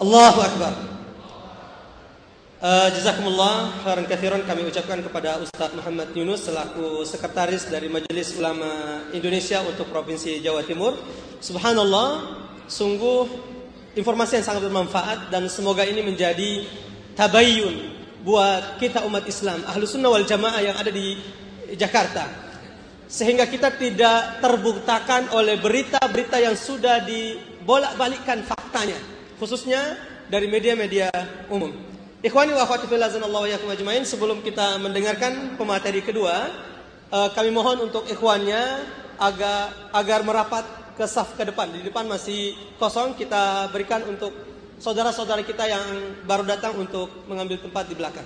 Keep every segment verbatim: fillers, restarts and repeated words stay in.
Allahu Akbar. Uh, Jazakumullah khairan katsiran kami ucapkan kepada Ustaz Muhammad Yunus selaku sekretaris dari Majelis Ulama Indonesia untuk Provinsi Jawa Timur. Subhanallah, sungguh informasi yang sangat bermanfaat dan semoga ini menjadi tabayyun buat kita umat Islam Ahlus Sunnah wal Jamaah yang ada di Jakarta, sehingga kita tidak terbutakan oleh berita-berita yang sudah dibolak-balikkan faktanya, khususnya dari media-media umum. Ikhwani wa akhwati fillah, azanallahu wa iyyakum ajmain. Sebelum kita mendengarkan pemateri kedua, uh, kami mohon untuk ikhwannya agar agar merapat ke saf ke depan. Di depan masih kosong, kita berikan untuk saudara-saudara kita yang baru datang untuk mengambil tempat di belakang.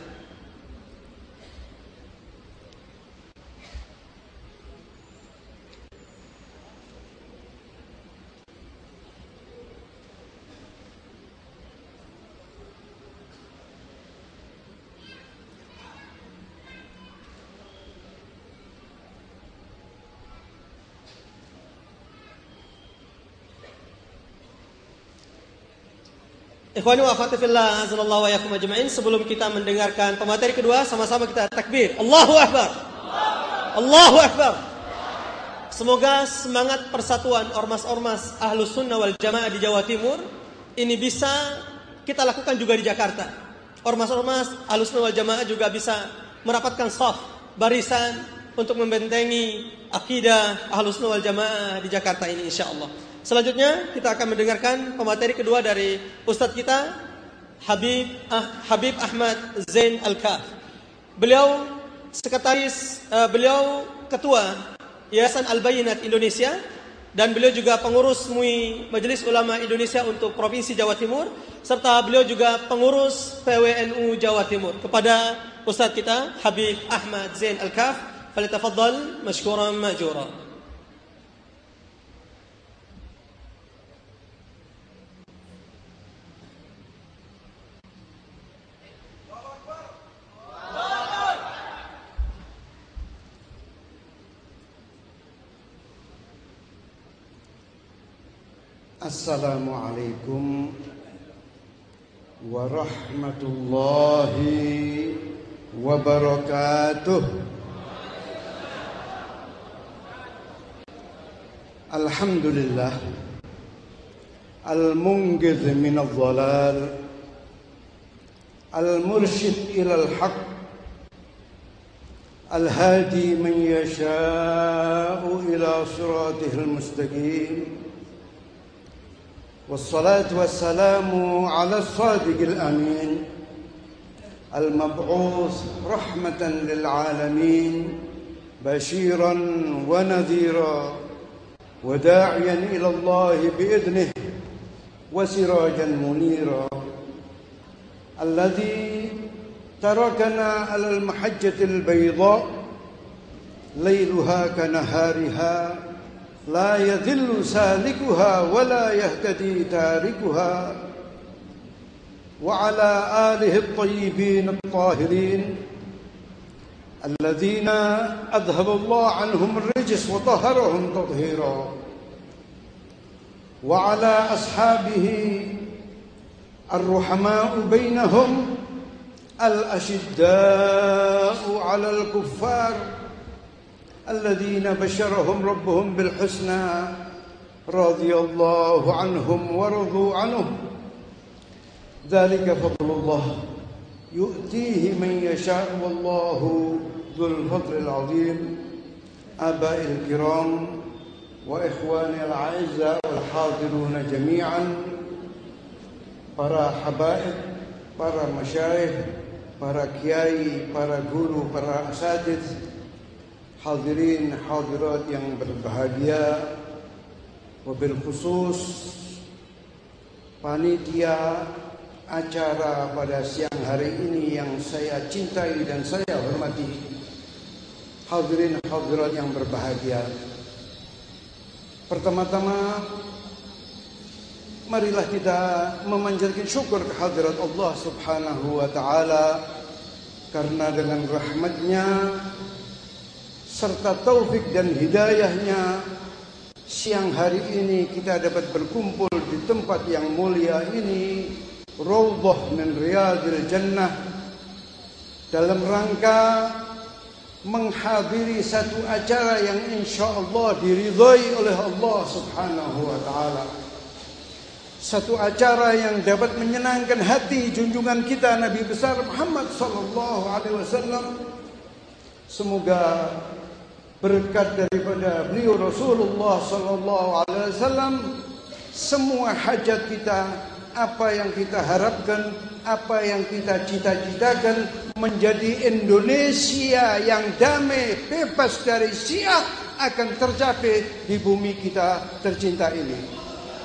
Ikhwani wa akhwati fillah, azanallahu wa iyyakum ajmain. Sebelum kita mendengarkan pemateri kedua, sama-sama kita takbir. Allahu Akbar. Allahu Akbar. Semoga semangat persatuan ormas-ormas Ahlus Sunnah wal Jamaah di Jawa Timur ini bisa kita lakukan juga di Jakarta. Ormas-ormas Ahlus Sunnah wal Jamaah juga bisa merapatkan shaf, barisan untuk membentengi akidah Ahlus Sunnah wal Jamaah di Jakarta ini insyaallah. Selanjutnya kita akan mendengarkan pemateri kedua dari Ustadz kita Habib ah, Habib Ahmad Zain Al-Kaf. Beliau sekretaris, uh, beliau ketua Yayasan Al-Bayyinat Indonesia dan beliau juga pengurus M U I Majelis Ulama Indonesia untuk Provinsi Jawa Timur, serta beliau juga pengurus P W N U Jawa Timur. Kepada Ustadz kita Habib Ahmad Zain Al-Kaf, falyatafaddal mashkuran ma'jura. Assalamualaikum warahmatullahi wabarakatuh. Alhamdulillah al-munqidh min adh-dhalal al-murshid ila al-haqq al-hadi man yasha'u ila siratil mustaqim. والصلاة والسلام على الصادق الأمين المبعوث رحمة للعالمين بشيرا ونذيرا وداعيا إلى الله بإذنه وسراجا منيرا الذي تركنا على المحجة البيضاء ليلها كنهارها لا يذل سالكها ولا يهتدي تاركها وعلى آله الطيبين الطاهرين الذين أذهب الله عنهم الرجس وطهرهم تطهيرا وعلى أصحابه الرحماء بينهم الأشداء على الكفار الذين بشرهم ربهم بالحسنى رضي الله عنهم ورضوا عنه ذلك فضل الله يؤتيه من يشاء والله ذو الفضل العظيم. آبائي الكرام وإخواني الأعزاء والحاضرون جميعا، para habaib, para masyayikh, para kiai, para guru, para asatidz, hadirin hadirat yang berbahagia, wabil khusus panitia acara pada siang hari ini yang saya cintai dan saya hormati, hadirin hadirat yang berbahagia. Pertama-tama marilah kita memanjatkan syukur kehadirat Allah Subhanahu wa taala, karena dengan rahmatnya serta taufik dan hidayahnya siang hari ini kita dapat berkumpul di tempat yang mulia ini raudhah min riyadil jannah, dalam rangka menghadiri satu acara yang insyaallah diridhai oleh Allah Subhanahu wa taala. Satu acara yang dapat menyenangkan hati junjungan kita Nabi besar Muhammad sallallahu alaihi wasallam. Semoga berkat daripada beliau Rasulullah sallallahu alaihi wasallam, semua hajat kita, apa yang kita harapkan, apa yang kita cita-citakan menjadi Indonesia yang damai, bebas dari Syiah akan tercapai di bumi kita tercinta ini.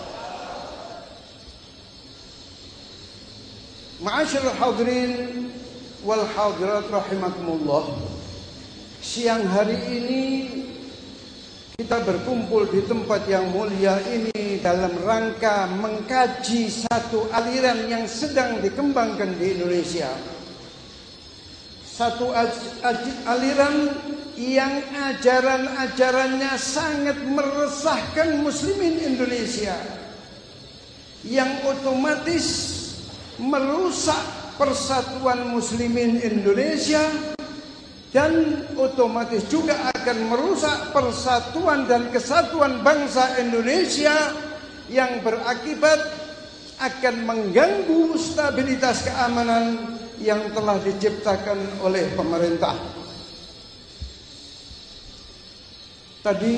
Ma'asyiral hadirin wal hadirat rahimakumullah. Siang hari ini kita berkumpul di tempat yang mulia ini dalam rangka mengkaji satu aliran yang sedang dikembangkan di Indonesia. Satu aliran yang ajaran-ajarannya sangat meresahkan muslimin Indonesia, yang otomatis merusak persatuan muslimin Indonesia dan otomatis juga akan merusak persatuan dan kesatuan bangsa Indonesia, yang berakibat akan mengganggu stabilitas keamanan yang telah diciptakan oleh pemerintah. Tadi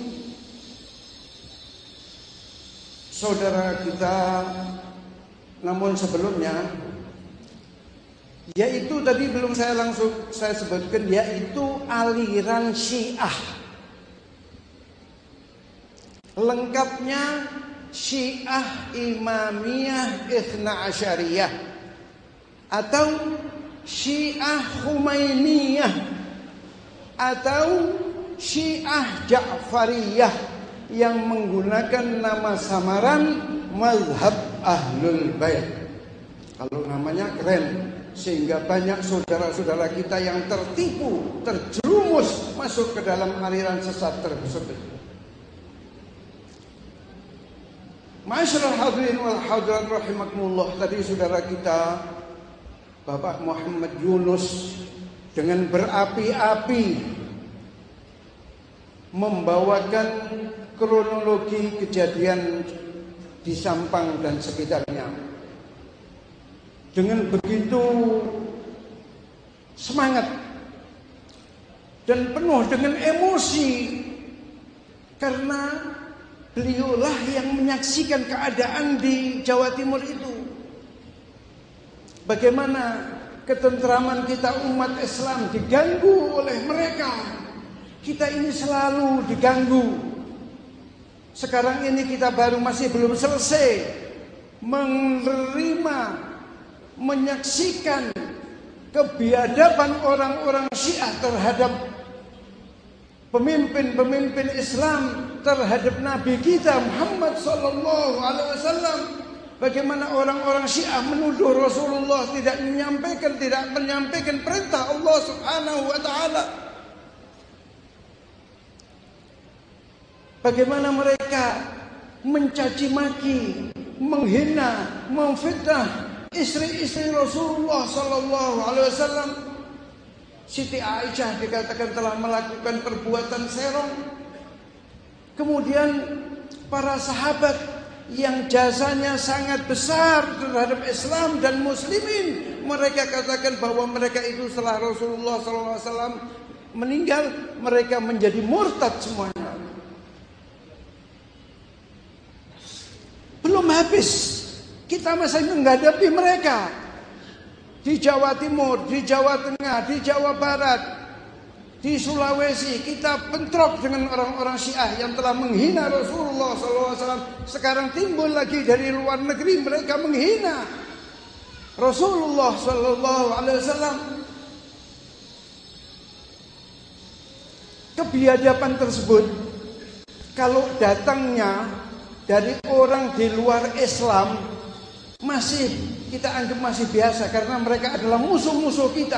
saudara kita, namun sebelumnya, yaitu tadi belum saya langsung saya sebutkan, yaitu aliran Syiah. Lengkapnya Syiah Imamiyah Itsna Asyariyah atau Syiah Khumainiyah atau Syiah Ja'fariyah yang menggunakan nama samaran mazhab Ahlul Bait. Kalau namanya keren, sehingga banyak saudara-saudara kita yang tertipu, terjerumus masuk ke dalam aliran sesat tersebut. Ma'asyiral hadirin wal hadirat rahimakumullah, tadi saudara kita Bapak Muhammad Yunus dengan berapi-api membawakan kronologi kejadian di Sampang dan sekitarnya dengan begitu semangat dan penuh dengan emosi, karena beliaulah yang menyaksikan keadaan di Jawa Timur itu. Bagaimana ketentraman kita umat Islam diganggu oleh mereka. Kita ini selalu diganggu. Sekarang ini kita baru masih belum selesai menerima, menyaksikan kebiadaban orang-orang Syiah terhadap pemimpin-pemimpin Islam, terhadap Nabi kita Muhammad sallallahu alaihi wasallam. Bagaimana orang-orang Syiah menuduh Rasulullah tidak menyampaikan tidak menyampaikan perintah Allah Subhanahu wa taala. Bagaimana mereka mencaci maki, menghina, memfitnah istri-istri Rasulullah sallallahu alaihi wasallam. Siti Aisyah dikatakan telah melakukan perbuatan serong. Kemudian para sahabat yang jasanya sangat besar terhadap Islam dan muslimin, mereka katakan bahwa mereka itu setelah Rasulullah sallallahu alaihi wasallam meninggal, mereka menjadi murtad semuanya. Belum habis, kita masih menghadapi mereka di Jawa Timur, di Jawa Tengah, di Jawa Barat, di Sulawesi. Kita bentrok dengan orang-orang Syiah yang telah menghina Rasulullah sallallahu alaihi wasallam. Sekarang timbul lagi dari luar negeri, mereka menghina Rasulullah sallallahu alaihi wasallam. Kebiadaban tersebut kalau datangnya dari orang di luar Islam masih kita anggap masih biasa, karena mereka adalah musuh-musuh kita.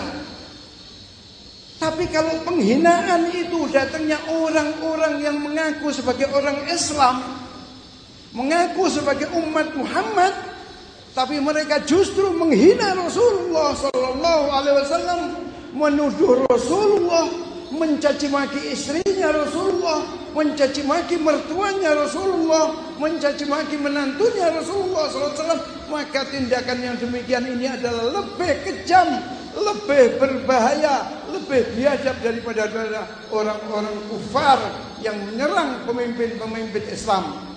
Tapi kalau penghinaan itu datangnya orang-orang yang mengaku sebagai orang Islam, mengaku sebagai umat Muhammad, Tapi mereka justru menghina Rasulullah sallallahu alaihi wasallam, menuduh Rasulullah, mencaci maki istrinya Rasulullah, mencaci maki mertuanya Rasulullah, mencaci maki menantunya Rasulullah sallallahu alaihi wasallam. Maka tindakan yang demikian ini adalah lebih kejam, lebih berbahaya, lebih biadab daripada orang-orang kufar yang menyerang pemimpin-pemimpin Islam.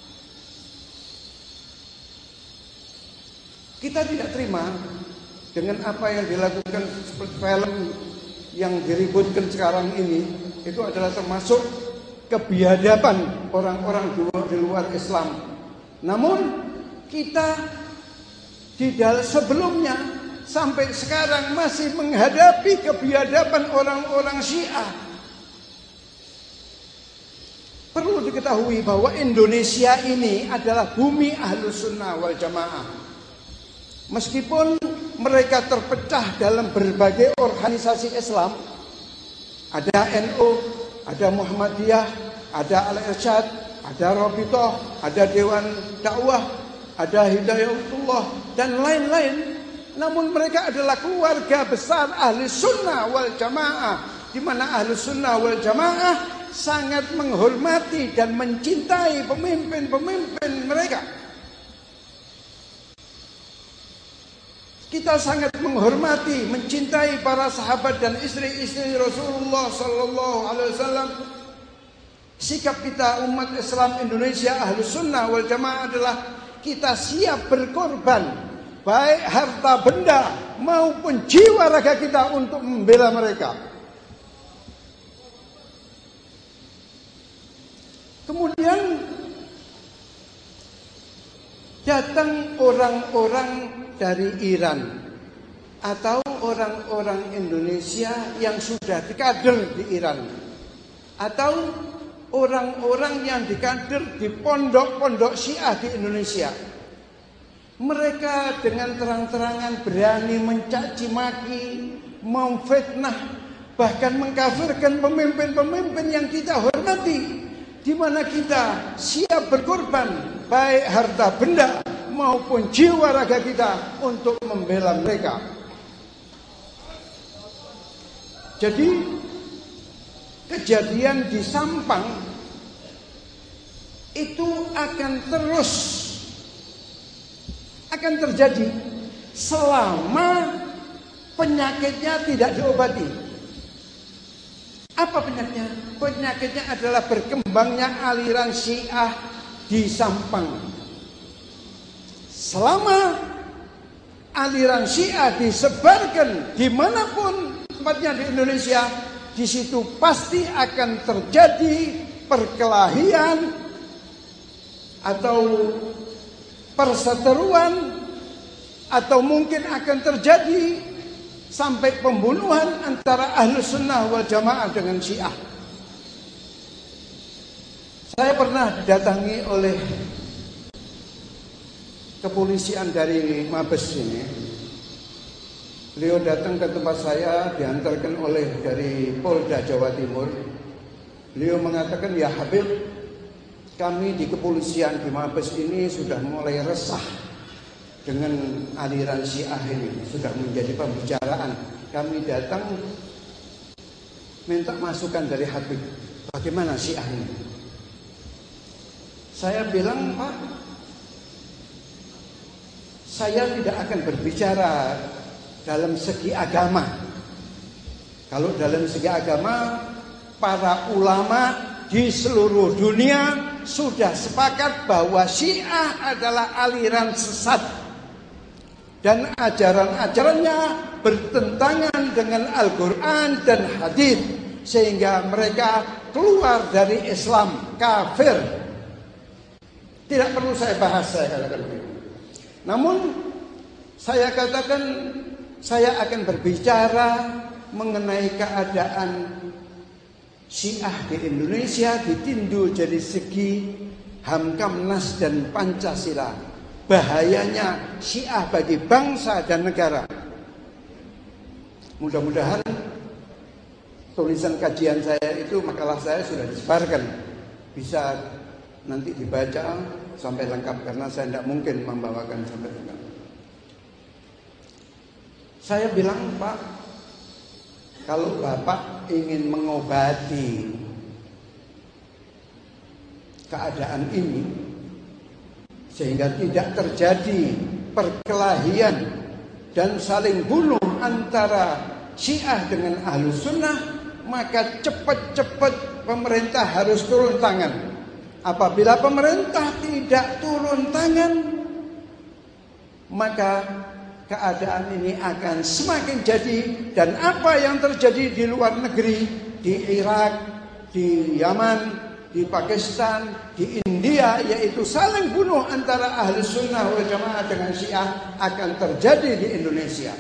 Kita tidak terima dengan apa yang dilakukan seperti film yang diributkan sekarang ini. Itu adalah termasuk kebiadaban orang-orang di luar Islam. Namun kita di dalam sebelumnya sampai sekarang masih menghadapi kebiadaban orang-orang Syiah. Perlu diketahui bahwa Indonesia ini adalah bumi Ahlus Sunnah wal Jamaah. Meskipun mereka terpecah dalam berbagai organisasi Islam, ada N U, ada Muhammadiyah, ada Al-Irsyad, ada Rabithah, ada Dewan Dakwah, ada Hidayatullah, dan lain-lain. Namun mereka adalah keluarga besar Ahli Sunnah wal Jamaah, di mana Ahli Sunnah wal Jamaah sangat menghormati dan mencintai pemimpin-pemimpin mereka. Kita sangat menghormati, mencintai para sahabat dan istri-istri Rasulullah sallallahu alaihi wasallam. Sikap kita umat Islam Indonesia Ahlus Sunnah wal Jamaah adalah kita siap berkorban, baik harta benda maupun jiwa raga kita untuk membela mereka. Kemudian datang orang-orang dari Iran atau orang-orang Indonesia yang sudah dikader di Iran, atau orang-orang yang dikader di pondok-pondok Syiah di Indonesia. Mereka dengan terang-terangan berani mencaci maki, memfitnah, bahkan mengkafirkan pemimpin-pemimpin yang kita hormati, di mana kita siap berkorban baik harta benda maupun jiwa raga kita untuk membela mereka. Jadi kejadian di Sampang itu akan terus akan terjadi selama penyakitnya tidak diobati. Apa penyakitnya? Penyakitnya adalah berkembangnya aliran Syiah di Sampang. Selama aliran Syiah disebarkan dimanapun tempatnya di Indonesia, di situ pasti akan terjadi perkelahian atau perseteruan, atau mungkin akan terjadi sampai pembunuhan antara Ahlus Sunnah wal Jamaah dengan Syiah. Saya pernah didatangi oleh kepolisian dari Mabes ini. Beliau datang ke tempat saya, diantarkan oleh dari Polda Jawa Timur. Beliau mengatakan, "Ya Habib, kami di kepolisian di Mabes ini sudah mulai resah dengan aliran Syiah ini, sudah menjadi pembicaraan. Kami datang minta masukan dari Habib, bagaimana Syiah ini?" Saya bilang, "Pak, saya tidak akan berbicara dalam segi agama. Kalau dalam segi agama, para ulama di seluruh dunia sudah sepakat bahwa Syiah adalah aliran sesat dan ajaran-ajarannya bertentangan dengan Al-Quran dan hadis, sehingga mereka keluar dari Islam, kafir. Tidak perlu saya bahas, saya katakan begitu. Namun saya katakan, saya akan berbicara mengenai keadaan Syiah di Indonesia ditindu dari segi Hamkamnas dan Pancasila. Bahayanya Syiah bagi bangsa dan negara. Mudah-mudahan tulisan kajian saya itu, makalah saya sudah disebarkan, bisa nanti dibaca sampai lengkap, karena saya tidak mungkin membawakan sampai lengkap. Saya bilang, Pak, kalau Bapak ingin mengobati keadaan ini sehingga tidak terjadi perkelahian dan saling bunuh antara Syiah dengan Ahlus Sunnah, maka cepat-cepat pemerintah harus turun tangan. Apabila pemerintah tidak turun tangan, maka keadaan ini akan semakin jadi. Dan apa yang terjadi di luar negeri, di Irak, di Yaman, di Pakistan, di India, yaitu saling bunuh antara Ahlus Sunnah wal Jamaah dengan Syiah, akan terjadi di Indonesia.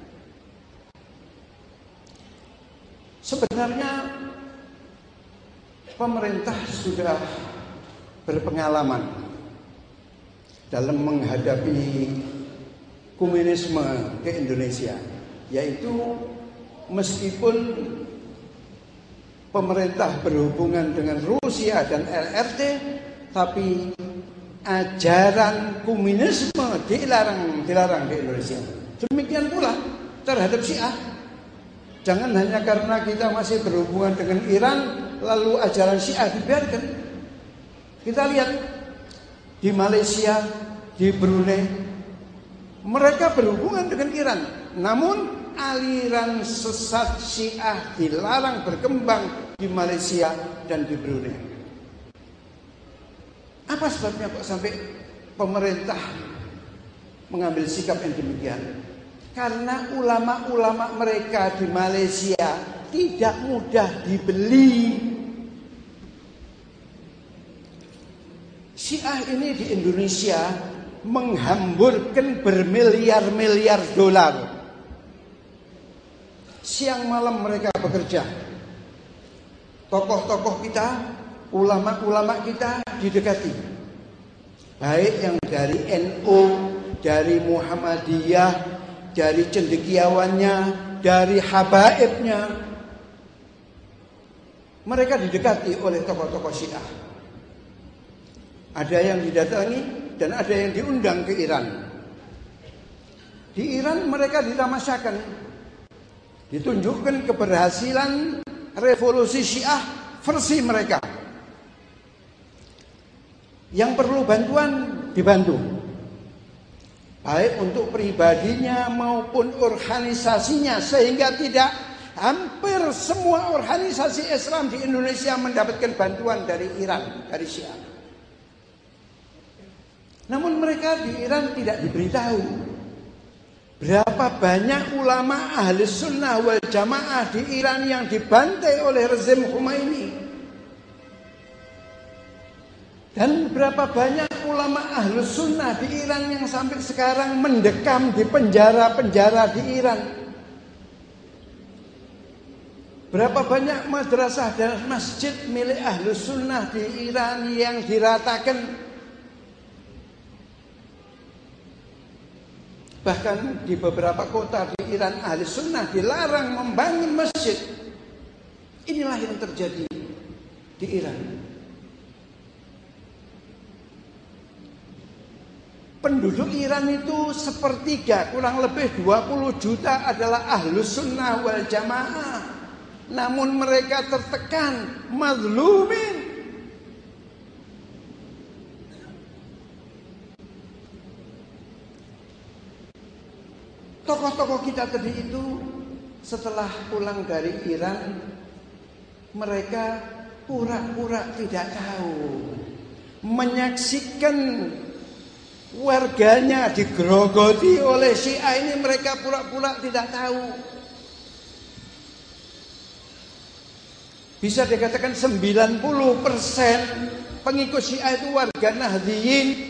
Sebenarnya pemerintah sudah berpengalaman dalam menghadapi komunisme ke Indonesia, yaitu meskipun pemerintah berhubungan dengan Rusia dan L R T, tapi ajaran komunisme dilarang, dilarang di Indonesia. Demikian pula terhadap Syiah. Jangan hanya karena kita masih berhubungan dengan Iran, lalu ajaran Syiah dibiarkan. Kita lihat di Malaysia, di Brunei, mereka berhubungan dengan Iran, namun aliran sesat Syiah dilarang berkembang di Malaysia dan di Brunei. Apa sebabnya kok sampai pemerintah mengambil sikap yang demikian? Karena ulama-ulama mereka di Malaysia tidak mudah dibeli. Syiah ini di Indonesia menghamburkan bermiliar-miliar dolar. Siang malam mereka bekerja. Tokoh-tokoh kita, ulama-ulama kita didekati. Baik yang dari N U, dari Muhammadiyah, dari cendekiawannya, dari habaibnya. Mereka didekati oleh tokoh-tokoh Syiah. Ada yang didatangi dan ada yang diundang ke Iran. Di Iran mereka ditamasyakan, ditunjukkan keberhasilan revolusi Syiah versi mereka. Yang perlu bantuan dibantu, baik untuk pribadinya maupun organisasinya, sehingga tidak hampir semua organisasi Islam di Indonesia mendapatkan bantuan dari Iran, dari Syiah. Namun mereka di Iran tidak diberitahu berapa banyak ulama ahli sunnah wal jamaah di Iran yang dibantai oleh rezim Khomeini. Dan berapa banyak ulama ahli sunnah di Iran yang sampai sekarang mendekam di penjara-penjara di Iran. Berapa banyak madrasah dan masjid milik ahli sunnah di Iran yang diratakan. Bahkan di beberapa kota di Iran ahli sunnah dilarang membangun masjid. Inilah yang terjadi di Iran. Penduduk Iran itu sepertiga, kurang lebih dua puluh juta adalah ahlus sunnah wal jamaah. Namun mereka tertekan, mazlumin. Tokoh-tokoh kita tadi itu setelah pulang dari Iran, mereka pura-pura tidak tahu, menyaksikan warganya digerogoti oleh Syiah ini, mereka pura-pura tidak tahu. Bisa dikatakan sembilan puluh persen pengikut Syiah itu warga Nahdliyin.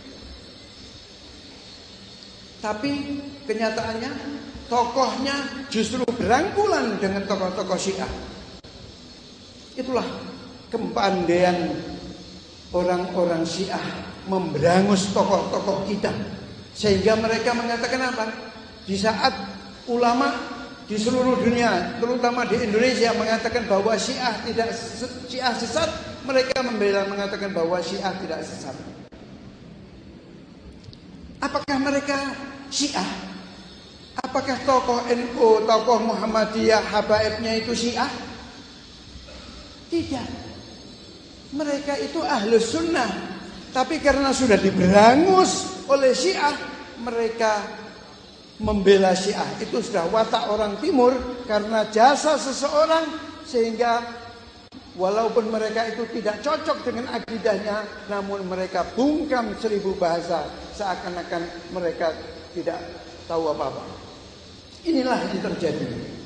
Tapi kenyataannya tokohnya justru berangkulan dengan tokoh-tokoh Syiah. Itulah kepandaian orang-orang Syiah memberangus tokoh-tokoh kita, sehingga mereka mengatakan apa? Di saat ulama di seluruh dunia, terutama di Indonesia, mengatakan bahwa Syiah tidak Syiah sesat, mereka membela mengatakan bahwa Syiah tidak sesat. Apakah mereka Syiah? Apakah tokoh N U, tokoh Muhammadiyah, habaibnya itu Syiah? Tidak. Mereka itu ahlus sunnah. Tapi karena sudah diberangus oleh Syiah, mereka membela Syiah. Itu sudah watak orang timur karena jasa seseorang, sehingga walaupun mereka itu tidak cocok dengan akidahnya, namun mereka bungkam seribu bahasa seakan-akan mereka tidak tahu apa-apa. Inilah yang terjadi.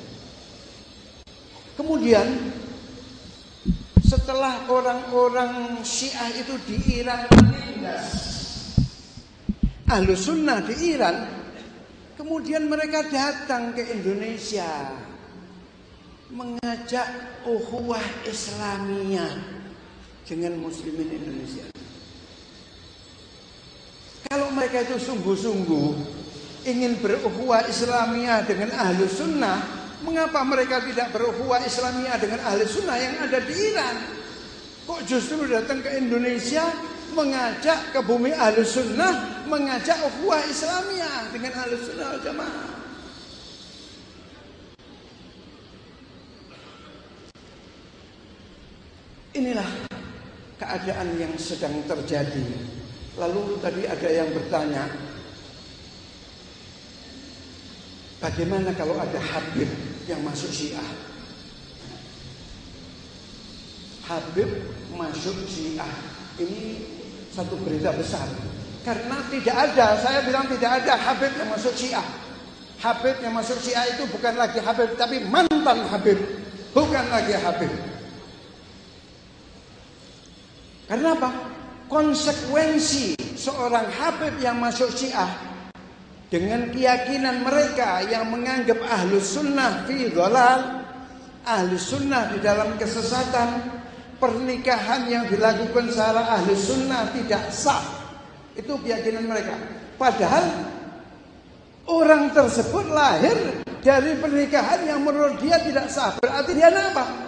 Kemudian setelah orang-orang Syiah itu di Iran menindas Ahlus Sunnah di Iran, kemudian mereka datang ke Indonesia mengajak ukhuwah Islamiyah dengan muslimin Indonesia. Kalau mereka itu sungguh-sungguh ingin berukhuwah Islamiyah dengan Ahlus Sunnah, mengapa mereka tidak berukhuwah Islamiyah dengan Ahlus Sunnah yang ada di Iran? Kok justru datang ke Indonesia mengajak ke bumi Ahlus Sunnah, mengajak ukhuwah Islamiyah dengan Ahlus Sunnah wal Jamaah? Inilah keadaan yang sedang terjadi. Lalu tadi ada yang bertanya, bagaimana kalau ada Habib yang masuk Syiah? Habib masuk Syiah, ini satu berita besar. Karena tidak ada, saya bilang tidak ada Habib yang masuk Syiah. Habib yang masuk Syiah itu bukan lagi Habib, tapi mantan Habib, bukan lagi Habib. Karena apa? Konsekuensi seorang Habib yang masuk Syiah dengan keyakinan mereka yang menganggap Ahlus Sunnah fi dhalal, Ahlus Sunnah di dalam kesesatan, pernikahan yang dilakukan secara Ahlus Sunnah tidak sah. Itu keyakinan mereka. Padahal orang tersebut lahir dari pernikahan yang menurut dia tidak sah. Berarti dia apa?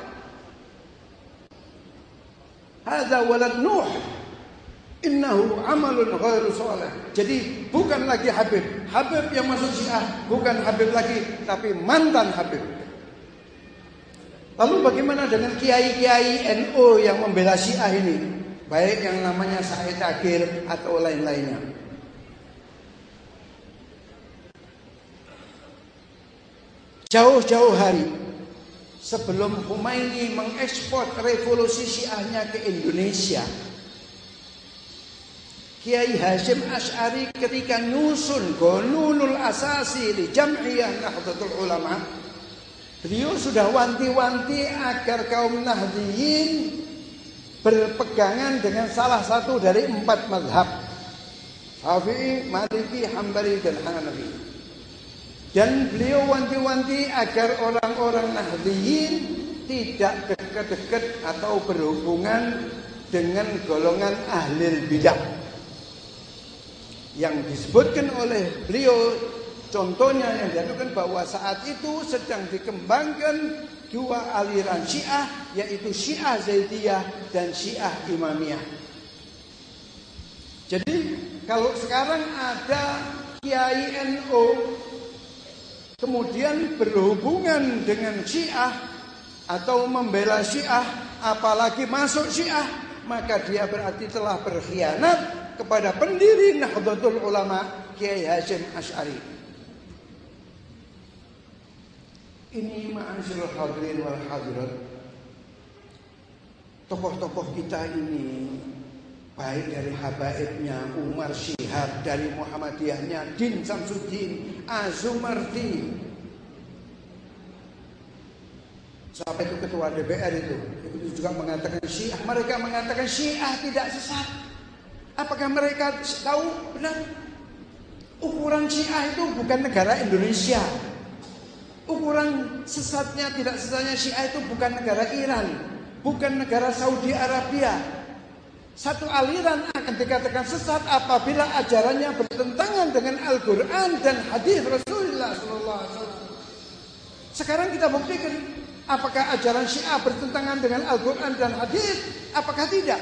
Hadza walad Nuh, innahu amalun ghairu shalih. Jadi bukan lagi Habib. Habib yang masuk Syiah bukan Habib lagi, tapi mantan Habib. Lalu bagaimana dengan kiai-kiai N U yang membela Syiah ini? Baik yang namanya Said Agil atau lain-lainnya. Jauh-jauh hari sebelum Khomeini mengekspor revolusi Syiahnya ke Indonesia, Kiai Hasyim Asy'ari ketika nyusun Qanunul Asasi li Jam'iyah Nahdlatul Ulama, beliau sudah wanti-wanti agar kaum Nahdliyin berpegangan dengan salah satu dari empat mazhab, Syafi'i, Maliki, Hambali, dan Hanafi. Dan beliau wanti-wanti agar orang-orang Nahdliyin tidak dekat-dekat atau berhubungan dengan golongan ahlil bidah. Yang disebutkan oleh beliau, contohnya yang diadukan bahwa saat itu sedang dikembangkan dua aliran Syiah, yaitu Syiah Zaidiyah dan Syiah Imamiyah. Jadi kalau sekarang ada Kiai N U kemudian berhubungan dengan Syiah atau membela Syiah, apalagi masuk Syiah, maka dia berarti telah berkhianat kepada pendiri Nahdlatul Ulama, Kiai Hasyim Asy'ari. Ini ma'asyiral hadirin wal hadirat, tokoh-tokoh kita ini, baik dari habaibnya Umar Syihab, dari Muhammadiyahnya Din Samsuddin, Azumardi, sampai itu ketua D P R itu, itu juga mengatakan Syiah. Mereka mengatakan Syiah tidak sesat. Apakah mereka tahu benar? Ukuran Syiah itu bukan negara Indonesia. Ukuran sesatnya, tidak sesatnya Syiah itu bukan negara Iran, bukan negara Saudi Arabia. Satu aliran akan dikatakan sesat apabila ajarannya bertentangan dengan Al-Quran dan hadis Rasulullah shallallahu alaihi wasallam. Sekarang kita buktikan, apakah ajaran Syiah bertentangan dengan Al-Quran dan hadis? Apakah tidak?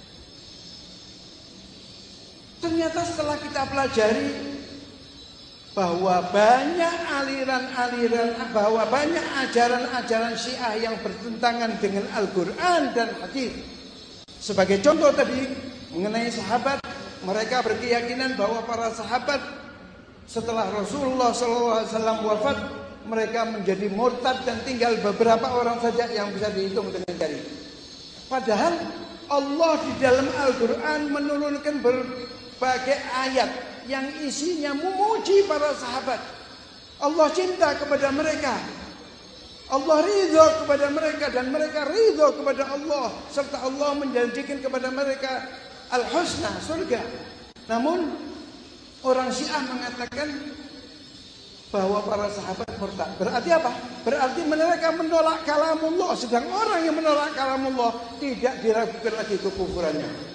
Ternyata setelah kita pelajari, bahwa banyak aliran-aliran, bahwa banyak ajaran-ajaran Syiah yang bertentangan dengan Al-Quran dan hadis. Sebagai contoh tadi mengenai sahabat, mereka berkeyakinan bahwa para sahabat setelah Rasulullah shallallahu alaihi wasallam wafat, mereka menjadi murtad dan tinggal beberapa orang saja yang bisa dihitung dengan jari. Padahal Allah di dalam Al-Quran menurunkan berbagai ayat yang isinya memuji para sahabat. Allah cinta kepada mereka, Allah ridho kepada mereka, dan mereka ridho kepada Allah, serta Allah menjanjikan kepada mereka al-husna, surga. Namun orang Syiah mengatakan bahwa para sahabat murtad. Berarti apa? Berarti mereka menolak kalamullah. Sedang orang yang menolak kalamullah tidak diragukan lagi kekufurannya.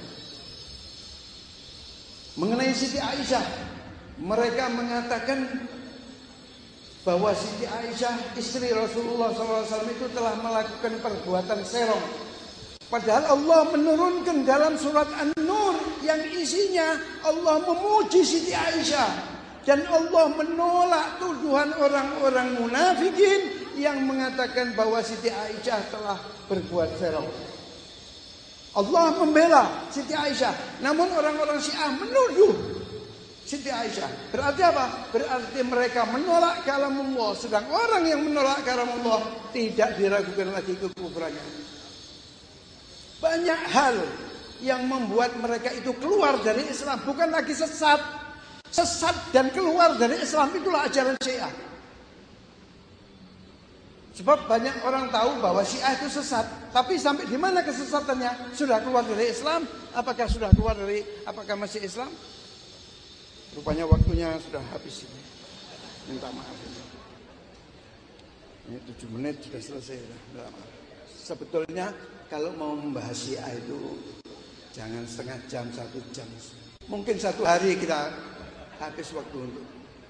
Mengenai Siti Aisyah, mereka mengatakan bahwa Siti Aisyah istri Rasulullah shallallahu alaihi wasallam itu telah melakukan perbuatan serong. Padahal Allah menurunkan dalam surat An-Nur yang isinya Allah memuji Siti Aisyah. Dan Allah menolak tuduhan orang-orang munafikin yang mengatakan bahwa Siti Aisyah telah berbuat serong. Allah membela Siti Aisyah, namun orang-orang Syiah menuduh Siti Aisyah. Berarti apa? Berarti mereka menolak kalamullah. Sedang orang yang menolak kalamullah tidak diragukan lagi kekufurannya. Banyak hal yang membuat mereka itu keluar dari Islam, bukan lagi sesat. Sesat dan keluar dari Islam itulah ajaran Syiah. Sebab banyak orang tahu bahwa Syiah itu sesat, tapi sampai di mana kesesatannya? Sudah keluar dari Islam? Apakah sudah keluar dari? Apakah masih Islam? Rupanya waktunya sudah habis ini. Minta maaf. Ini tujuh menit sudah selesai. Sebetulnya kalau mau membahas Syiah itu jangan setengah jam, satu jam. Mungkin satu hari kita habis waktu untuk.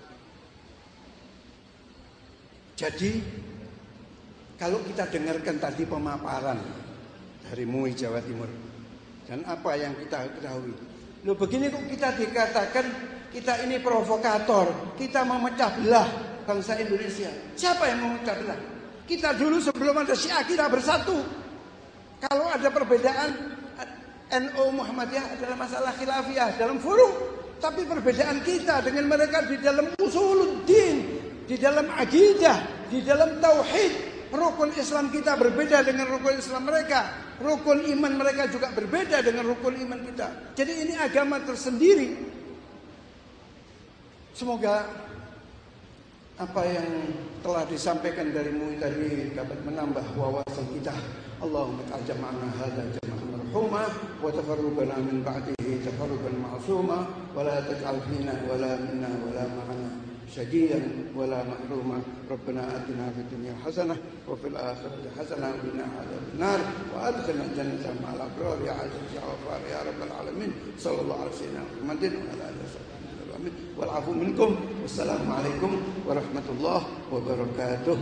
Jadi kalau kita dengarkan tadi pemaparan dari M U I Jawa Timur dan apa yang kita ketahui, loh begini kok kita dikatakan kita ini provokator, kita memecah belah bangsa Indonesia. Siapa yang memecah belah? Kita dulu sebelum ada Syiah kita bersatu. Kalau ada perbedaan N U Muhammadiyah adalah masalah khilafiyah dalam furu', tapi perbedaan kita dengan mereka di dalam usuluddin, di dalam akidah, di dalam tauhid. Rukun Islam kita berbeda dengan rukun Islam mereka. Rukun iman mereka juga berbeda dengan rukun iman kita. Jadi ini agama tersendiri. Semoga apa yang telah disampaikan dari M U I tadi dapat menambah wawasan kita. Allahumma ta'jama'na hadha jama'an marhumah wa tafarruqana min ba'dihi tafarruqan ma'sumah wa la taj'al fina wa la minna wa la ma'ana syaqiyan wa la mahruma. Rabbana atina fid dunya hasanah wa fil akhirati hasanah wa qina adzabannar wa adkhilna jannata ma'al abrar ya aziz ya ghafar ya rabbal alamin. Sallallahu alaihi wasallam Muhammadin wa ala alihi wasallam. Wal afu minkum. Wassalamualaikum warahmatullahi wabarakatuh.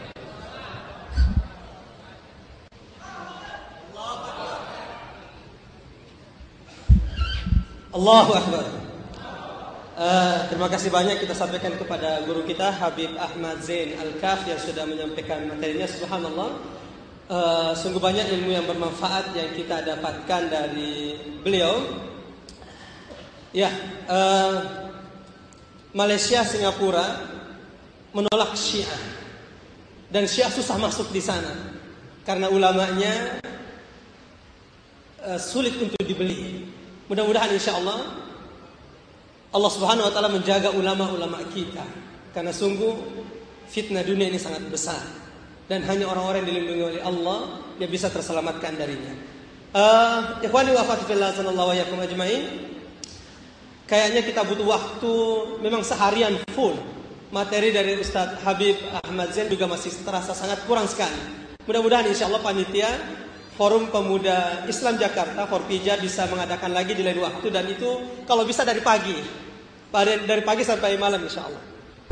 Allahu Akbar. Uh, terima kasih banyak kita sampaikan kepada guru kita Habib Ahmad Zain Al-Kaf yang sudah menyampaikan materinya. Subhanallah, uh, sungguh banyak ilmu yang bermanfaat yang kita dapatkan dari beliau. Ya, uh, Malaysia, Singapura menolak Syiah dan Syiah susah masuk di sana karena ulamanya uh, sulit untuk dibeli. Mudah-mudahan insya Allah Allah subhanahu wa ta'ala menjaga ulama-ulama kita, karena sungguh fitnah dunia ini sangat besar dan hanya orang-orang yang dilindungi oleh Allah yang bisa terselamatkan darinya. uh, Ikhwani wa akhwati fillah, sallallahu wa yakum ajma'in. Kayaknya kita butuh waktu memang seharian full. Materi dari Ustadz Habib Ahmad Zain juga masih terasa sangat kurang sekali. Mudah-mudahan insya Allah panitia Forum Pemuda Islam Jakarta, Forpija, bisa mengadakan lagi di lain waktu, dan itu kalau bisa dari pagi, dari pagi sampai malam insya Allah.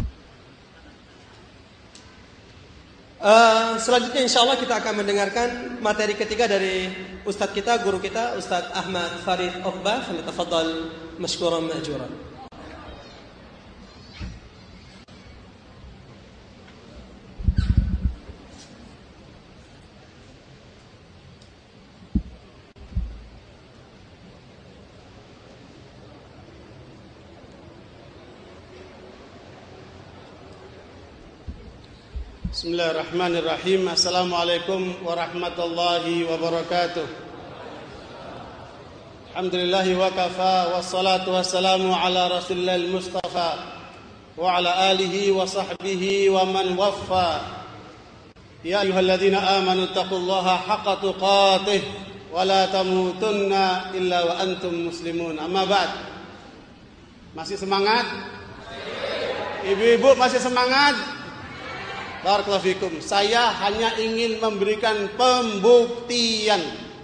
Uh, selanjutnya insya Allah kita akan mendengarkan materi ketiga dari Ustadz kita, guru kita, Ustadz Ahmad Farid Oqbah. Falyatafaddal mashkuran ma'juran. Bismillahirrahmanirrahim. Assalamualaikum warahmatullahi wabarakatuh. Alhamdulillahi wa kafa, wassalatu wassalamu ala rasulillahil mustafa wa ala alihi wa sahbihi wa man waffa. Ya ayyuhalladzina amanu taqullaha haqqa tuqatih wa la tamutunna illa wa antum muslimun. Amma ba'd. Masih semangat? Ibu-ibu masih semangat? Barakallahu fikum. Saya hanya ingin memberikan pembuktian.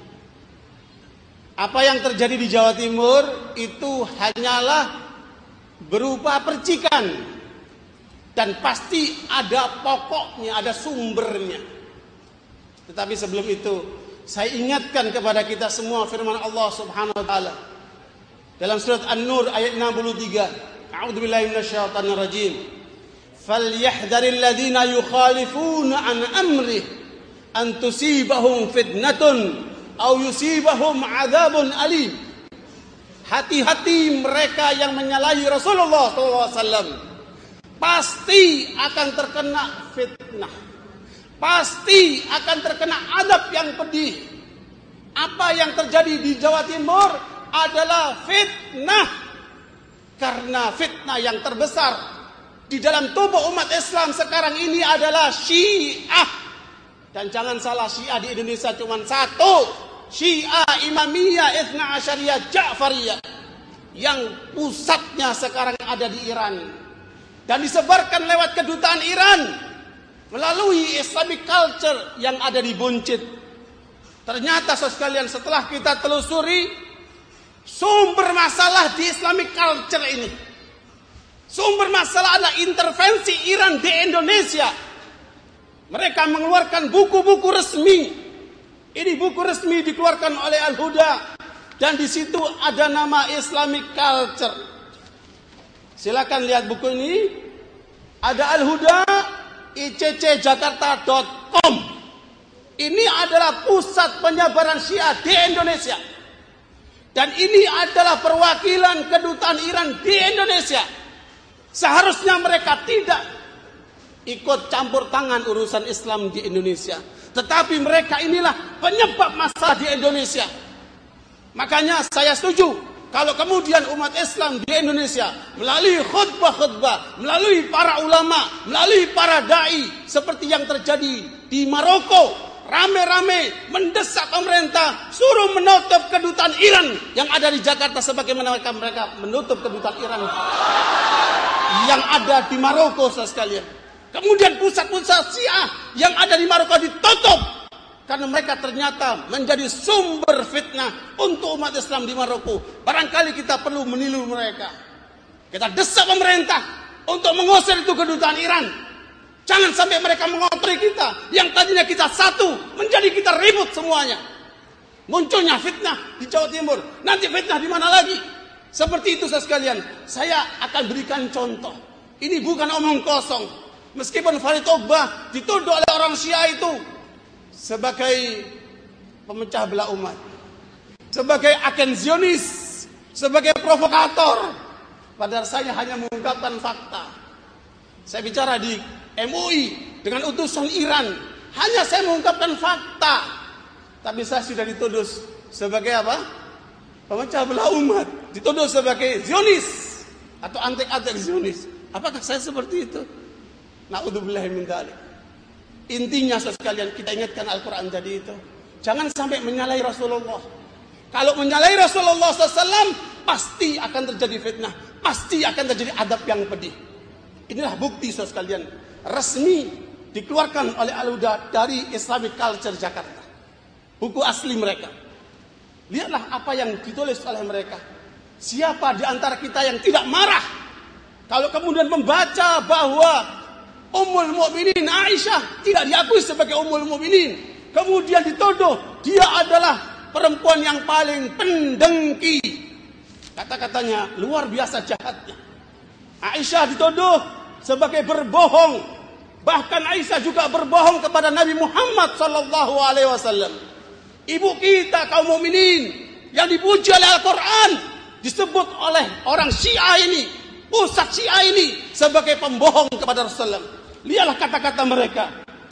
Apa yang terjadi di Jawa Timur itu hanyalah berupa percikan. Dan pasti ada pokoknya, ada sumbernya. Tetapi sebelum itu, saya ingatkan kepada kita semua firman Allah Subhanahu wa taala dalam surat An-Nur ayat enam puluh tiga. A'udzubillahi minasyaitonir rajim. فَلْيَحْذَرِ الَّذِينَ يُخَالِفُونَ عَنْ أَمْرِهِ أَنْ تُصِيبَهُمْ فِتْنَةٌ أَوْ يُصِيبَهُمْ عَذَابٌ أَلِيمٌ. Hati-hati mereka yang menyalahi Rasulullah shallallahu alaihi wasallam. Pasti akan terkena fitnah. Pasti akan terkena azab yang pedih. Apa yang terjadi di Jawa Timur adalah fitnah. Karena fitnah yang terbesar di dalam tubuh umat Islam sekarang ini adalah Syiah. Dan jangan salah, Syiah di Indonesia cuma satu. Syiah Imamiyah Itsna Asyariyah Ja'fariyah. Yang pusatnya sekarang ada di Iran. Dan disebarkan lewat kedutaan Iran. Melalui Islamic culture yang ada di Buncit. Ternyata sekalian setelah kita telusuri, sumber masalah di Islamic culture ini, sumber masalah adalah intervensi Iran di Indonesia. Mereka mengeluarkan buku-buku resmi. Ini buku resmi dikeluarkan oleh Al-Huda. Dan di situ ada nama Islamic Culture. Silakan lihat buku ini. Ada Al-Huda, i c c jakarta dot com. Ini adalah pusat penyebaran Syiah di Indonesia. Dan ini adalah perwakilan kedutaan Iran di Indonesia. Seharusnya mereka tidak ikut campur tangan urusan Islam di Indonesia. Tetapi mereka inilah penyebab masalah di Indonesia. Makanya saya setuju kalau kemudian umat Islam di Indonesia melalui khutbah-khutbah, melalui para ulama, melalui para da'i seperti yang terjadi di Maroko, rame-rame mendesak pemerintah suruh menutup kedutaan Iran yang ada di Jakarta sebagaimana mereka mereka menutup kedutaan Iran yang ada di Maroko sekalian. Kemudian pusat-pusat Syiah yang ada di Maroko ditutup karena mereka ternyata menjadi sumber fitnah untuk umat Islam di Maroko. Barangkali kita perlu meniru mereka. Kita desak pemerintah untuk mengusir itu kedutaan Iran. Jangan sampai mereka mengotori kita. Yang tadinya kita satu, menjadi kita ribut semuanya. Munculnya fitnah di Jawa Timur. Nanti fitnah di mana lagi? Seperti itu sekalian. Saya akan berikan contoh. Ini bukan omong kosong. Meskipun Farid Ogbah dituduh oleh orang Syiah itu sebagai pemecah belah umat, sebagai agen Zionis, sebagai provokator. Padahal saya hanya mengungkapkan fakta. Saya bicara di M U I dengan utusan Iran, hanya saya mengungkapkan fakta. Tapi saya sudah dituduh sebagai apa? Pemecah belah umat, dituduh sebagai Zionis atau antek-antek Zionis. Apakah saya seperti itu? Na'udzubillahi min dzalik. Intinya sekalian kita ingatkan Al-Quran tadi itu. Jangan sampai menyalahi Rasulullah. Kalau menyalahi Rasulullah shallallahu alaihi wasallam pasti akan terjadi fitnah, pasti akan terjadi adab yang pedih. Inilah bukti sekalian resmi dikeluarkan oleh Al-Huda dari Islamic Culture Jakarta. Buku asli mereka. Lihatlah apa yang ditulis oleh mereka. Siapa di antara kita yang tidak marah kalau kemudian membaca bahwa Ummul Mukminin Aisyah tidak diakui sebagai Ummul Mukminin, kemudian dituduh dia adalah perempuan yang paling pendengki. Kata-katanya luar biasa jahatnya. Aisyah dituduh sebagai berbohong. Bahkan Aisyah juga berbohong kepada Nabi Muhammad sallallahu alaihi wasallam. Ibu kita kaum mukminin yang dipuji oleh Al-Quran disebut oleh orang Syiah ini, pusat Syiah ini sebagai pembohong kepada Rasulullah. Lihatlah kata-kata mereka.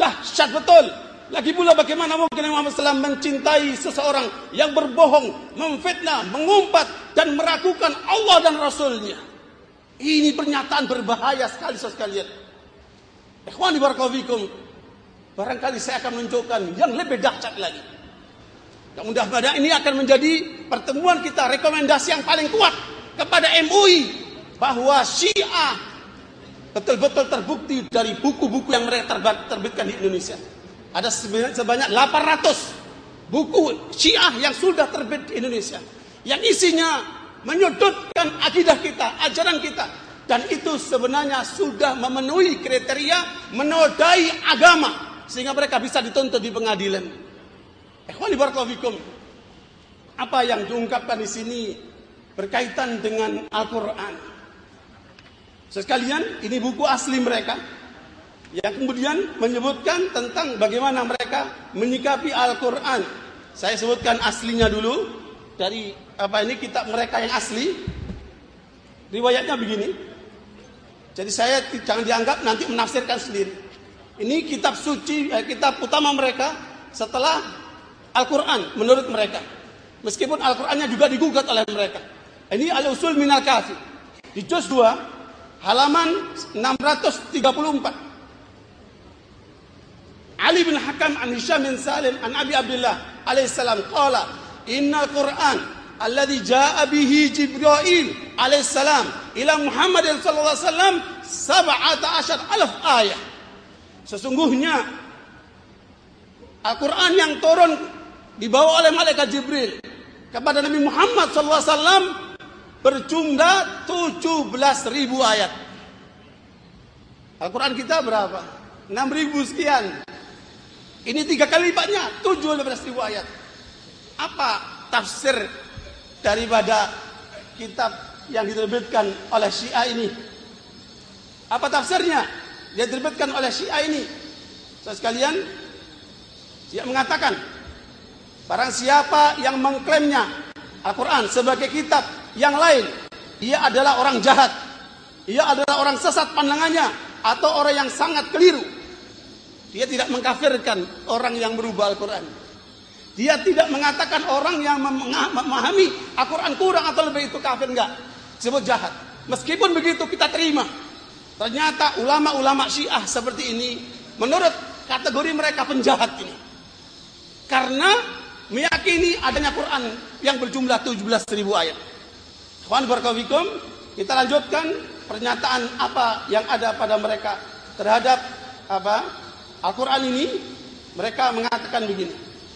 dahsyat betul. Lagi pula bagaimana mungkin Muhammad shallallahu alaihi wasallam mencintai seseorang yang berbohong, memfitnah, mengumpat, dan meragukan Allah dan Rasulnya. Ini pernyataan berbahaya sekali saudara sekalian. Ikhwani barakallahu fikum. Barangkali saya akan menunjukkan yang lebih dahsyat lagi. Dan mudah-mudahan ini akan menjadi pertemuan kita, rekomendasi yang paling kuat kepada M U I. Bahwa Syiah betul-betul terbukti dari buku-buku yang mereka terbitkan di Indonesia. Ada sebanyak delapan ratus buku Syiah yang sudah terbit di Indonesia. Yang isinya menyudutkan akidah kita, ajaran kita. Dan itu sebenarnya sudah memenuhi kriteria menodai agama. Sehingga mereka bisa dituntut di pengadilan. Ikhwani barakallahu fikum. Apa yang diungkapkan di sini berkaitan dengan Al-Quran. Sekalian, ini buku asli mereka. Yang kemudian menyebutkan tentang bagaimana mereka menyikapi Al-Quran. Saya sebutkan aslinya dulu. Dari apa ini kitab mereka yang asli. Riwayatnya begini. Jadi saya jangan dianggap nanti menafsirkan sendiri. Ini kitab suci, eh, kitab utama mereka setelah Al-Quran menurut mereka. Meskipun Al-Qurannya juga digugat oleh mereka. Ini Al-Usul Minal Kafi. Di juz dua, halaman enam ratus tiga puluh empat. Ali bin Hakam an Hisham bin Salim an Abi Abdullah alaihissalam qala innal Qur'an alladhi jaa bihi Jibril alaihissalam ila Muhammad sallallahu alaihi wasallam sab'ata asyar alaf ayat. Sesungguhnya Al-Quran yang turun dibawa oleh malaikat Jibril kepada Nabi Muhammad sallallahu alaihi wasallam berjumlah tujuh belas ribu ayat. Al-Quran kita berapa? enam ribu sekian. Ini tiga kali lipatnya, tujuh belas ribu ayat. Apa tafsir daripada kitab yang diterbitkan oleh Syiah ini? Apa tafsirnya? Dia diterbitkan oleh Syiah ini. Saudara sekalian, dia mengatakan, barang siapa yang mengklaimnya Al-Quran sebagai kitab yang lain, ia adalah orang jahat. Ia adalah orang sesat pandangannya atau orang yang sangat keliru. Dia tidak mengkafirkan orang yang merubah Al-Quran. Dia tidak mengatakan orang yang memahami Al-Quran kurang atau lebih itu kafir, enggak. Disebut jahat. Meskipun begitu kita terima. Ternyata ulama-ulama Syiah seperti ini menurut kategori mereka penjahat ini. Karena meyakini adanya Quran yang berjumlah tujuh belas ribu ayat. Ikhwan barakallahu fikum, kita lanjutkan pernyataan apa yang ada pada mereka terhadap apa? Al-Quran ini. Mereka mengatakan begini.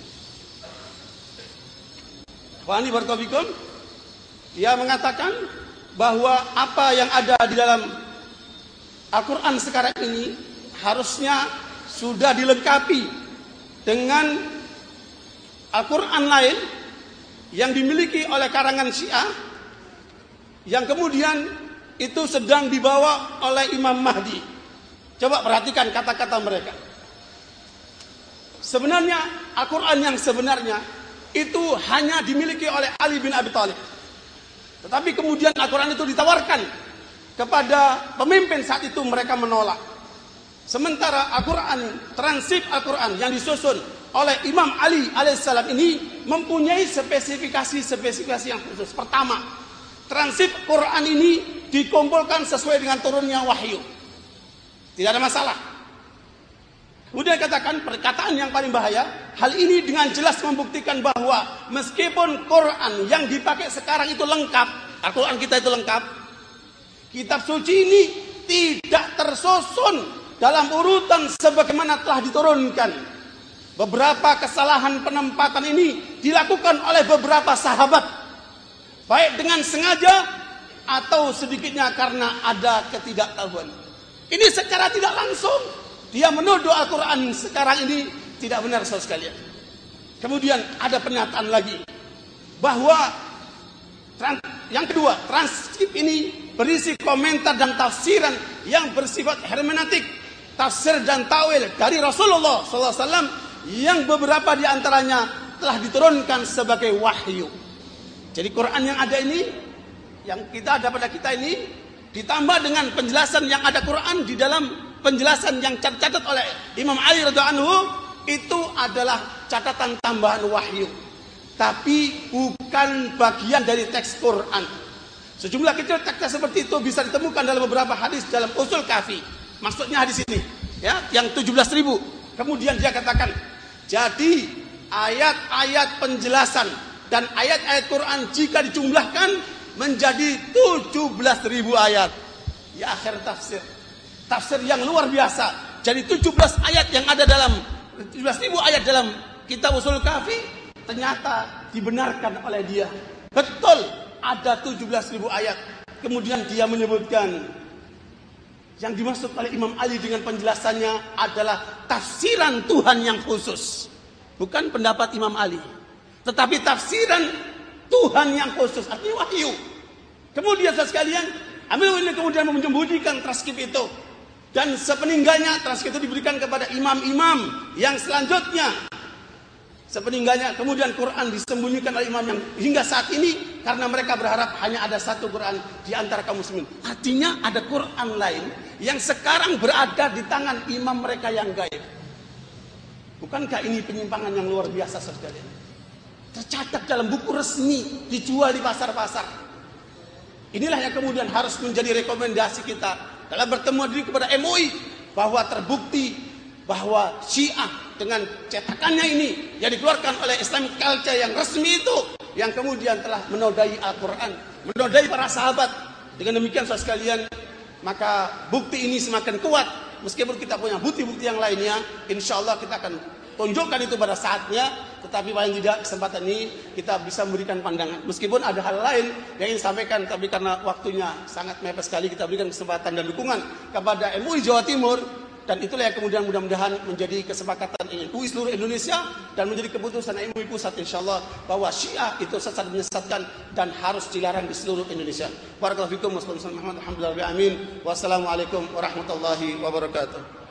Ikhwan barakallahu fikum, dia mengatakan bahwa apa yang ada di dalam Al-Quran sekarang ini harusnya sudah dilengkapi dengan Al-Quran lain yang dimiliki oleh karangan Syiah yang kemudian itu sedang dibawa oleh Imam Mahdi. Coba perhatikan kata-kata mereka. Sebenarnya Al-Quran yang sebenarnya itu hanya dimiliki oleh Ali bin Abi Thalib. Tetapi kemudian Al-Quran itu ditawarkan kepada pemimpin saat itu, mereka menolak. Sementara Al-Quran, transkrip Al-Quran yang disusun oleh Imam Ali alaihissalam ini mempunyai spesifikasi-spesifikasi yang khusus. Pertama, transkrip Quran ini dikumpulkan sesuai dengan turunnya wahyu. Tidak ada masalah. Kemudian katakan perkataan yang paling bahaya, hal ini dengan jelas membuktikan bahwa meskipun Quran yang dipakai sekarang itu lengkap, Al-Quran kita itu lengkap, kitab suci ini tidak tersusun dalam urutan sebagaimana telah diturunkan. Beberapa kesalahan penempatan ini dilakukan oleh beberapa sahabat, baik dengan sengaja atau sedikitnya karena ada ketidaktahuan. Ini secara tidak langsung dia menuduh Al-Quran sekarang ini tidak benar, saudara sekalian. Kemudian ada pernyataan lagi bahwa trans, yang kedua, transkrip ini berisi komentar dan tafsiran yang bersifat hermeneutik, tafsir dan ta'wil dari Rasulullah sallallahu alaihi wasallam yang beberapa diantaranya telah diturunkan sebagai wahyu. Jadi Quran yang ada ini, yang kita ada pada kita ini, ditambah dengan penjelasan yang ada Quran di dalam penjelasan yang catat oleh Imam Ali radhiyallahu anhu itu adalah catatan tambahan wahyu, tapi bukan bagian dari teks Quran. Sejumlah kecil teks seperti itu bisa ditemukan dalam beberapa hadis dalam usul kafi. Maksudnya hadis ini, ya, yang tujuh belas ribu. Kemudian dia katakan, jadi ayat-ayat penjelasan dan ayat-ayat Quran jika dijumlahkan menjadi tujuh belas ribu ayat. Ya akhir tafsir. Tafsir yang luar biasa. Jadi tujuh belas ayat yang ada dalam tujuh belas ribu ayat dalam kitab usul kafi ternyata dibenarkan oleh dia. Betul ada tujuh belas ribu ayat. Kemudian dia menyebutkan yang dimaksud oleh Imam Ali dengan penjelasannya adalah tafsiran Tuhan yang khusus. Bukan pendapat Imam Ali, tetapi tafsiran Tuhan yang khusus, artinya wahyu. Kemudian saudara sekalian, ambil ini kemudian menyembunyikan transkrip itu. Dan sepeninggalnya transkrip itu diberikan kepada imam-imam yang selanjutnya. Sepeninggalnya kemudian Quran disembunyikan oleh imam yang hingga saat ini karena mereka berharap hanya ada satu Quran di antara kaum muslimin. Artinya ada Quran lain yang sekarang berada di tangan imam mereka yang gaib. Bukankah ini penyimpangan yang luar biasa saudara? Tercatat dalam buku resmi, dijual di pasar-pasar. Inilah yang kemudian harus menjadi rekomendasi kita dalam bertemu diri kepada M U I, bahwa terbukti bahwa Syiah dengan cetakannya ini yang dikeluarkan oleh Islamic Culture yang resmi itu, yang kemudian telah menodai Al-Quran, menodai para sahabat. Dengan demikian saudara sekalian, maka bukti ini semakin kuat. Meskipun kita punya bukti-bukti yang lainnya, insya Allah kita akan tunjukkan itu pada saatnya. Tetapi paling tidak kesempatan ini kita bisa memberikan pandangan. Meskipun ada hal lain yang ingin sampaikan, tapi karena waktunya sangat mepet sekali, kita berikan kesempatan dan dukungan kepada M U I Jawa Timur. Dan itulah yang kemudian mudah-mudahan menjadi kesepakatan M U I seluruh Indonesia dan menjadi keputusan M U I pusat insyaallah bahwa Syiah itu sesat menyesatkan dan harus dilarang di seluruh Indonesia. Barakallahu fikum. Wassalamualaikum warahmatullahi wabarakatuh.